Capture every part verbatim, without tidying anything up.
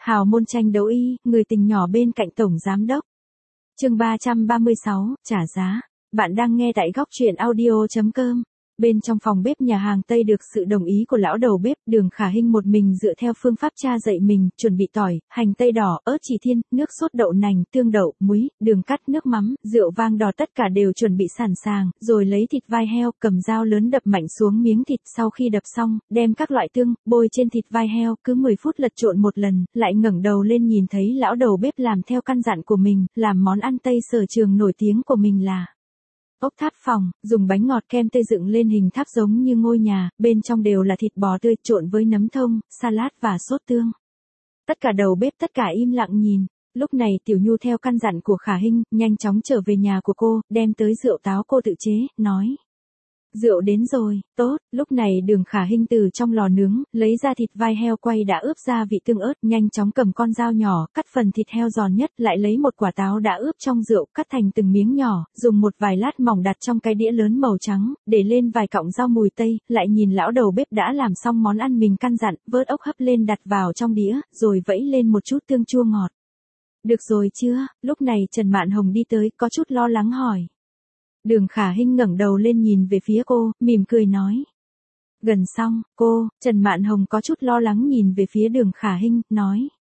Hào môn tranh đấu y, người tình nhỏ bên cạnh tổng giám đốc. Chương ba trăm ba mươi sáu, trả giá. Bạn đang nghe tại góc truyện audio chấm com. Bên trong phòng bếp nhà hàng Tây được sự đồng ý của lão đầu bếp, Đường Khả Hinh một mình dựa theo phương pháp cha dạy mình, chuẩn bị tỏi, hành tây đỏ, ớt chỉ thiên, nước sốt đậu nành, tương đậu, muối, đường cắt, nước mắm, rượu vang đỏ tất cả đều chuẩn bị sẵn sàng, rồi lấy thịt vai heo, cầm dao lớn đập mạnh xuống miếng thịt, sau khi đập xong, đem các loại tương, bôi trên thịt vai heo, cứ mười phút lật trộn một lần, lại ngẩng đầu lên nhìn thấy lão đầu bếp làm theo căn dặn của mình, làm món ăn Tây sở trường nổi tiếng của mình là ốc tháp phòng, dùng bánh ngọt kem tây dựng lên hình tháp giống như ngôi nhà, bên trong đều là thịt bò tươi trộn với nấm thông, salad và sốt tương. Tất cả đầu bếp tất cả im lặng nhìn. Lúc này Tiểu Nhu theo căn dặn của Khả Hinh, nhanh chóng trở về nhà của cô, đem tới rượu táo cô tự chế, nói. Rượu đến rồi, tốt, lúc này Đường Khả Hinh từ trong lò nướng, lấy ra thịt vai heo quay đã ướp gia vị tương ớt, nhanh chóng cầm con dao nhỏ, cắt phần thịt heo giòn nhất, lại lấy một quả táo đã ướp trong rượu, cắt thành từng miếng nhỏ, dùng một vài lát mỏng đặt trong cái đĩa lớn màu trắng, để lên vài cọng rau mùi tây, lại nhìn lão đầu bếp đã làm xong món ăn mình căn dặn, vớt ốc hấp lên đặt vào trong đĩa, rồi vẫy lên một chút tương chua ngọt. Được rồi chưa? Lúc này Trần Mạn Hồng đi tới, có chút lo lắng hỏi. Đường Khả Hinh ngẩng đầu lên nhìn về phía cô, mỉm cười nói. Gần xong, cô, Trần Mạn Hồng có chút lo lắng nhìn về phía Đường Khả Hinh, nói.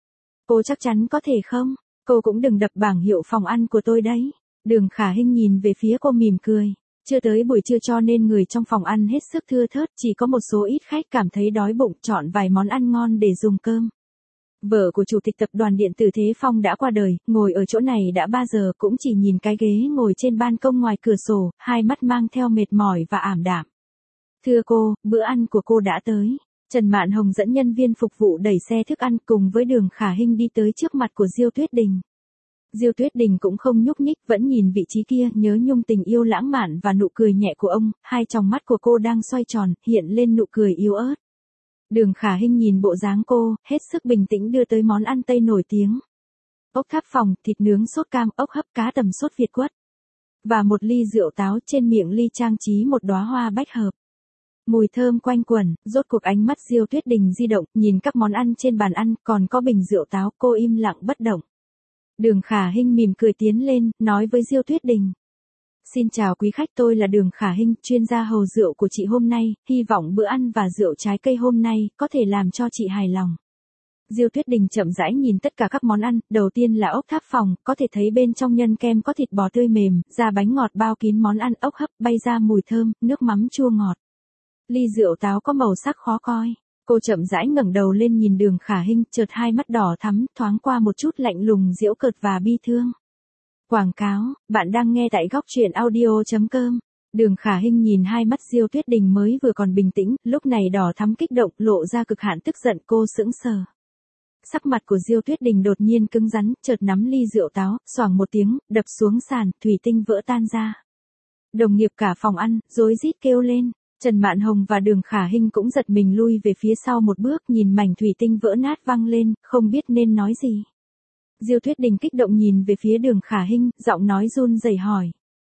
Cô chắc chắn có thể không? Cô cũng đừng đập bảng hiệu phòng ăn của tôi đấy. Đường Khả Hinh nhìn về phía cô mỉm cười. Chưa tới buổi trưa cho nên người trong phòng ăn hết sức thưa thớt, chỉ có một số ít khách cảm thấy đói bụng chọn vài món ăn ngon để dùng cơm. Vợ của chủ tịch tập đoàn điện tử Thế Phong đã qua đời, ngồi ở chỗ này đã ba giờ cũng chỉ nhìn cái ghế ngồi trên ban công ngoài cửa sổ, hai mắt mang theo mệt mỏi và ảm đạm. Thưa cô, bữa ăn của cô đã tới. Trần Mạn Hồng dẫn nhân viên phục vụ đẩy xe thức ăn cùng với Đường Khả Hinh đi tới trước mặt của Diêu Tuyết Đình. Diêu Tuyết Đình cũng không nhúc nhích, vẫn nhìn vị trí kia, nhớ nhung tình yêu lãng mạn và nụ cười nhẹ của ông, hai tròng mắt của cô đang xoay tròn, hiện lên nụ cười yếu ớt. Đường Khả Hinh nhìn bộ dáng cô, hết sức bình tĩnh đưa tới món ăn Tây nổi tiếng. Ốc tháp phòng, thịt nướng sốt cam, ốc hấp cá tầm sốt Việt quất. Và một ly rượu táo, trên miệng ly trang trí một đóa hoa bách hợp. Mùi thơm quanh quẩn, rốt cuộc ánh mắt Diêu Tuyết Đình di động, nhìn các món ăn trên bàn ăn, còn có bình rượu táo, cô im lặng bất động. Đường Khả Hinh mỉm cười tiến lên, nói với Diêu Tuyết Đình. Xin chào quý khách, tôi là Đường Khả Hinh, chuyên gia hầu rượu của chị hôm nay, hy vọng bữa ăn và rượu trái cây hôm nay có thể làm cho chị hài lòng. Diêu Tuyết Đình chậm rãi nhìn tất cả các món ăn, đầu tiên là ốc tháp phòng, có thể thấy bên trong nhân kem có thịt bò tươi mềm, da bánh ngọt bao kín món ăn, ốc hấp bay ra mùi thơm, nước mắm chua ngọt. Ly rượu táo có màu sắc khó coi. Cô chậm rãi ngẩng đầu lên nhìn Đường Khả Hinh, chợt hai mắt đỏ thắm, thoáng qua một chút lạnh lùng, giễu cợt và bi thương. Quảng cáo, bạn đang nghe tại góc truyện audio chấm com. Đường Khả Hinh nhìn hai mắt Diêu Tuyết Đình mới vừa còn bình tĩnh, lúc này đỏ thắm kích động, lộ ra cực hạn tức giận, cô sững sờ. Sắc mặt của Diêu Tuyết Đình đột nhiên cứng rắn, chợt nắm ly rượu táo, xoảng một tiếng, đập xuống sàn, thủy tinh vỡ tan ra. Đồng nghiệp cả phòng ăn, rối rít kêu lên. Trần Mạn Hồng và Đường Khả Hinh cũng giật mình lui về phía sau một bước, nhìn mảnh thủy tinh vỡ nát văng lên, không biết nên nói gì. Diêu Tuyết Đình kích động nhìn về phía Đường Khả Hinh, giọng nói run rẩy hỏi.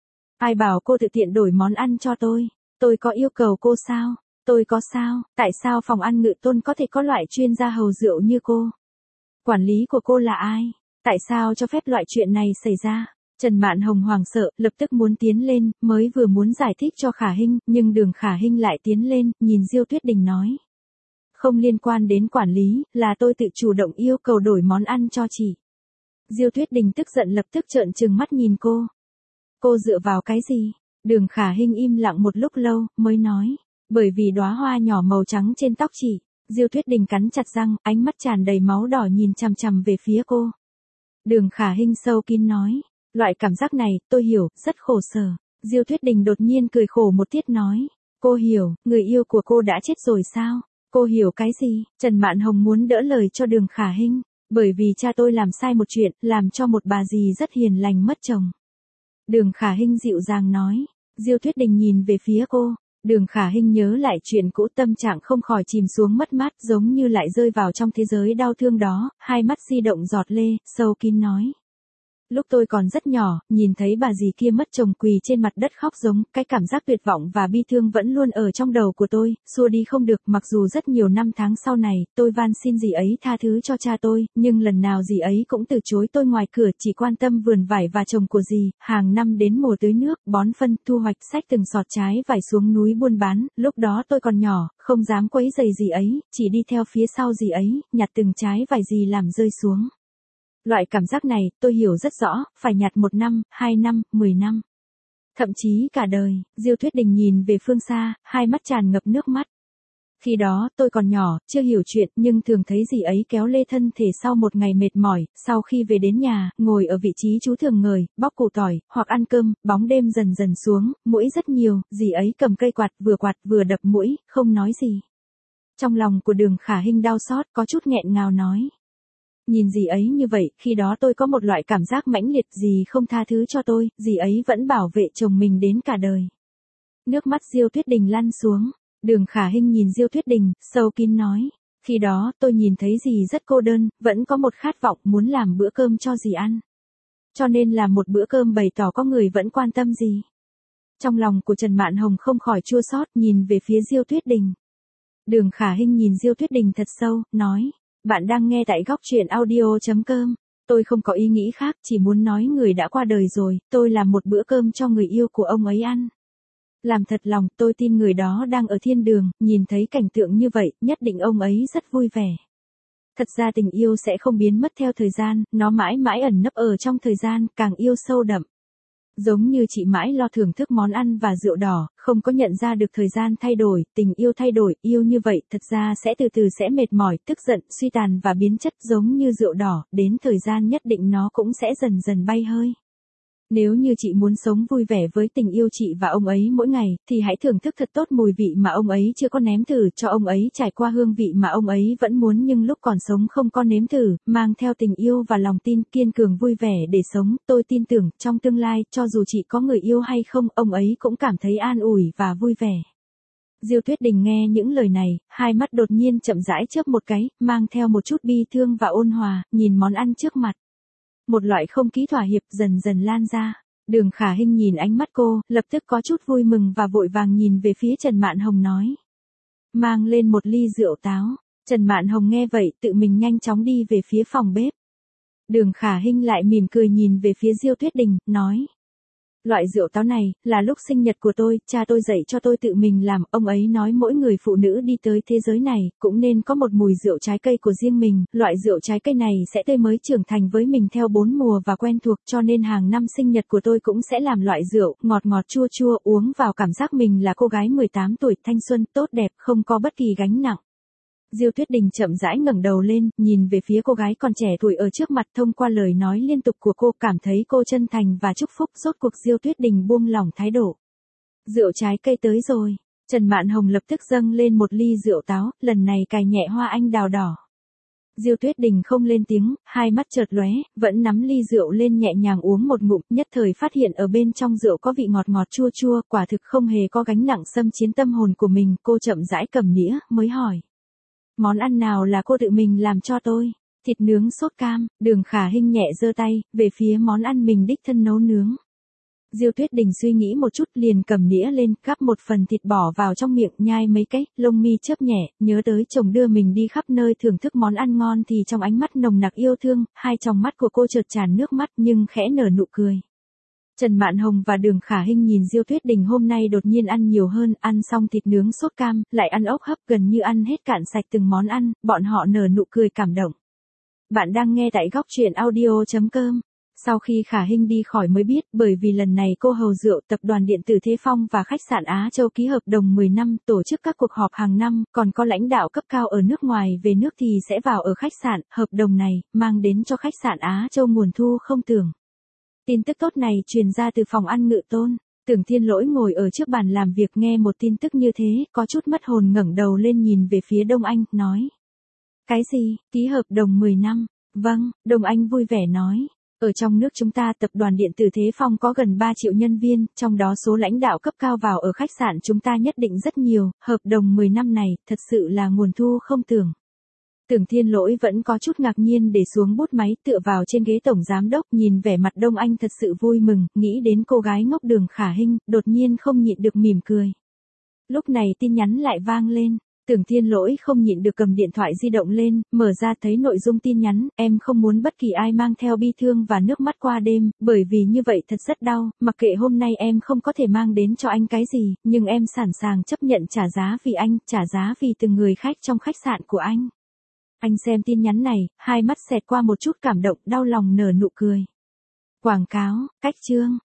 Ai bảo cô tự tiện đổi món ăn cho tôi? Tôi có yêu cầu cô sao? Tôi có sao? Tại sao phòng ăn Ngự Tôn có thể có loại chuyên gia hầu rượu như cô? Quản lý của cô là ai? Tại sao cho phép loại chuyện này xảy ra? Trần Mạn Hồng hoảng sợ, lập tức muốn tiến lên, mới vừa muốn giải thích cho Khả Hinh, nhưng Đường Khả Hinh lại tiến lên, nhìn Diêu Tuyết Đình nói. Không liên quan đến quản lý, là tôi tự chủ động yêu cầu đổi món ăn cho chị. Diêu Tuyết Đình tức giận lập tức trợn trừng mắt nhìn cô. Cô dựa vào cái gì? Đường Khả Hinh im lặng một lúc lâu, mới nói. Bởi vì đóa hoa nhỏ màu trắng trên tóc chị. Diêu Tuyết Đình cắn chặt răng, ánh mắt tràn đầy máu đỏ nhìn chằm chằm về phía cô. Đường Khả Hinh sâu kín nói. Loại cảm giác này, tôi hiểu, rất khổ sở. Diêu Tuyết Đình đột nhiên cười khổ một tiết nói. Cô hiểu, người yêu của cô đã chết rồi sao? Cô hiểu cái gì? Trần Mạn Hồng muốn đỡ lời cho Đường Khả Hinh. Bởi vì cha tôi làm sai một chuyện, làm cho một bà dì rất hiền lành mất chồng. Đường Khả Hinh dịu dàng nói. Diêu Tuyết Đình nhìn về phía cô. Đường Khả Hinh nhớ lại chuyện cũ, tâm trạng không khỏi chìm xuống mất mát, giống như lại rơi vào trong thế giới đau thương đó, hai mắt di động giọt lê, sâu kín nói. Lúc tôi còn rất nhỏ, nhìn thấy bà dì kia mất chồng quỳ trên mặt đất khóc giống, cái cảm giác tuyệt vọng và bi thương vẫn luôn ở trong đầu của tôi, xua đi không được. Mặc dù rất nhiều năm tháng sau này, tôi van xin dì ấy tha thứ cho cha tôi, nhưng lần nào dì ấy cũng từ chối tôi ngoài cửa, chỉ quan tâm vườn vải và chồng của dì, hàng năm đến mùa tưới nước, bón phân, thu hoạch, xách từng sọt trái vải xuống núi buôn bán. Lúc đó tôi còn nhỏ, không dám quấy rầy dì ấy, chỉ đi theo phía sau dì ấy, nhặt từng trái vải dì làm rơi xuống. Loại cảm giác này, tôi hiểu rất rõ, phải nhặt một năm, hai năm, mười năm. Thậm chí cả đời. Diêu Thuyết Đình nhìn về phương xa, hai mắt tràn ngập nước mắt. Khi đó, tôi còn nhỏ, chưa hiểu chuyện, nhưng thường thấy dì ấy kéo lê thân thể sau một ngày mệt mỏi, sau khi về đến nhà, ngồi ở vị trí chú thường ngồi, bóc củ tỏi, hoặc ăn cơm, bóng đêm dần dần xuống, muỗi rất nhiều, dì ấy cầm cây quạt vừa quạt vừa đập muỗi, không nói gì. Trong lòng của Đường Khả Hinh đau xót, có chút nghẹn ngào nói. Nhìn dì ấy như vậy, khi đó tôi có một loại cảm giác mãnh liệt, dì không tha thứ cho tôi, dì ấy vẫn bảo vệ chồng mình đến cả đời. Nước mắt Diêu Thuyết Đình lăn xuống, Đường Khả Hinh nhìn Diêu Thuyết Đình, sâu kín nói, khi đó tôi nhìn thấy dì rất cô đơn, vẫn có một khát vọng muốn làm bữa cơm cho dì ăn. Cho nên làm một bữa cơm bày tỏ có người vẫn quan tâm dì. Trong lòng của Trần Mạn Hồng không khỏi chua xót, nhìn về phía Diêu Thuyết Đình. Đường Khả Hinh nhìn Diêu Thuyết Đình thật sâu, nói. Bạn đang nghe tại góc truyện audio.com. Tôi không có ý nghĩ khác, chỉ muốn nói người đã qua đời rồi, tôi làm một bữa cơm cho người yêu của ông ấy ăn. Làm thật lòng, tôi tin người đó đang ở thiên đường, nhìn thấy cảnh tượng như vậy, nhất định ông ấy rất vui vẻ. Thật ra tình yêu sẽ không biến mất theo thời gian, nó mãi mãi ẩn nấp ở trong thời gian, càng yêu sâu đậm. Giống như chị mãi lo thưởng thức món ăn và rượu đỏ, không có nhận ra được thời gian thay đổi, tình yêu thay đổi, yêu như vậy, thật ra sẽ từ từ sẽ mệt mỏi, tức giận, suy tàn và biến chất giống như rượu đỏ, đến thời gian nhất định nó cũng sẽ dần dần bay hơi. Nếu như chị muốn sống vui vẻ với tình yêu chị và ông ấy mỗi ngày, thì hãy thưởng thức thật tốt mùi vị mà ông ấy chưa có nếm thử, cho ông ấy trải qua hương vị mà ông ấy vẫn muốn nhưng lúc còn sống không có nếm thử, mang theo tình yêu và lòng tin, kiên cường vui vẻ để sống. Tôi tin tưởng, trong tương lai, cho dù chị có người yêu hay không, ông ấy cũng cảm thấy an ủi và vui vẻ. Diêu Thuyết Đình nghe những lời này, hai mắt đột nhiên chậm rãi chớp một cái, mang theo một chút bi thương và ôn hòa, nhìn món ăn trước mặt. Một loại không khí thỏa hiệp dần dần lan ra. Đường Khả Hinh nhìn ánh mắt cô, lập tức có chút vui mừng và vội vàng nhìn về phía Trần Mạn Hồng nói. Mang lên một ly rượu táo. Trần Mạn Hồng nghe vậy, tự mình nhanh chóng đi về phía phòng bếp. Đường Khả Hinh lại mỉm cười nhìn về phía Diêu Thuyết Đình, nói. Loại rượu táo này, là lúc sinh nhật của tôi, cha tôi dạy cho tôi tự mình làm, ông ấy nói mỗi người phụ nữ đi tới thế giới này, cũng nên có một mùi rượu trái cây của riêng mình, loại rượu trái cây này sẽ tươi mới trưởng thành với mình theo bốn mùa và quen thuộc, cho nên hàng năm sinh nhật của tôi cũng sẽ làm loại rượu, ngọt ngọt chua chua, uống vào cảm giác mình là cô gái mười tám tuổi, thanh xuân, tốt đẹp, không có bất kỳ gánh nặng. Diêu Thuyết Đình chậm rãi ngẩng đầu lên, nhìn về phía cô gái còn trẻ tuổi ở trước mặt, thông qua lời nói liên tục của cô, cảm thấy cô chân thành và chúc phúc. Rốt cuộc Diêu Thuyết Đình buông lỏng thái độ. Rượu trái cây tới rồi. Trần Mạn Hồng lập tức dâng lên một ly rượu táo, lần này cài nhẹ hoa anh đào đỏ. Diêu Thuyết Đình không lên tiếng, hai mắt chợt lóe, vẫn nắm ly rượu lên nhẹ nhàng uống một ngụm, nhất thời phát hiện ở bên trong rượu có vị ngọt ngọt chua chua, quả thực không hề có gánh nặng xâm chiếm tâm hồn của mình. Cô chậm rãi cầm nĩa, mới hỏi. Món ăn nào là cô tự mình làm cho tôi? Thịt nướng sốt cam. Đường Khả Hinh nhẹ giơ tay, về phía món ăn mình đích thân nấu nướng. Diêu Thuyết Đình suy nghĩ một chút, liền cầm nĩa lên, gắp một phần thịt bỏ vào trong miệng, nhai mấy cái, lông mi chớp nhẹ, nhớ tới chồng đưa mình đi khắp nơi thưởng thức món ăn ngon thì trong ánh mắt nồng nặc yêu thương, hai tròng mắt của cô chợt tràn nước mắt nhưng khẽ nở nụ cười. Trần Mạn Hồng và Đường Khả Hinh nhìn Diêu Thuyết Đình hôm nay đột nhiên ăn nhiều hơn, ăn xong thịt nướng sốt cam, lại ăn ốc hấp, gần như ăn hết cạn sạch từng món ăn, bọn họ nở nụ cười cảm động. Bạn đang nghe tại góc truyện audio.com. Sau khi Khả Hinh đi khỏi mới biết, bởi vì lần này cô hầu rượu, tập đoàn điện tử Thế Phong và khách sạn Á Châu ký hợp đồng mười năm, tổ chức các cuộc họp hàng năm, còn có lãnh đạo cấp cao ở nước ngoài về nước thì sẽ vào ở khách sạn, hợp đồng này, mang đến cho khách sạn Á Châu nguồn thu không tưởng. Tin tức tốt này truyền ra từ phòng ăn Ngự Tôn. Tưởng Thiên Lỗi ngồi ở trước bàn làm việc nghe một tin tức như thế, có chút mất hồn ngẩng đầu lên nhìn về phía Đông Anh, nói. Cái gì, ký hợp đồng mười năm? Vâng, Đông Anh vui vẻ nói. Ở trong nước chúng ta tập đoàn điện tử Thế Phong có gần ba triệu nhân viên, trong đó số lãnh đạo cấp cao vào ở khách sạn chúng ta nhất định rất nhiều, hợp đồng mười năm này, thật sự là nguồn thu không tưởng. Tưởng Thiên Lỗi vẫn có chút ngạc nhiên để xuống bút máy, tựa vào trên ghế tổng giám đốc, nhìn vẻ mặt Đông Anh thật sự vui mừng, nghĩ đến cô gái ngốc Đường Khả Hinh, đột nhiên không nhịn được mỉm cười. Lúc này tin nhắn lại vang lên. Tưởng Thiên Lỗi không nhịn được cầm điện thoại di động lên, mở ra thấy nội dung tin nhắn, em không muốn bất kỳ ai mang theo bi thương và nước mắt qua đêm, bởi vì như vậy thật rất đau, mặc kệ hôm nay em không có thể mang đến cho anh cái gì, nhưng em sẵn sàng chấp nhận trả giá vì anh, trả giá vì từng người khách trong khách sạn của anh. Anh xem tin nhắn này, hai mắt xẹt qua một chút cảm động, đau lòng nở nụ cười. Quảng cáo, cách chương.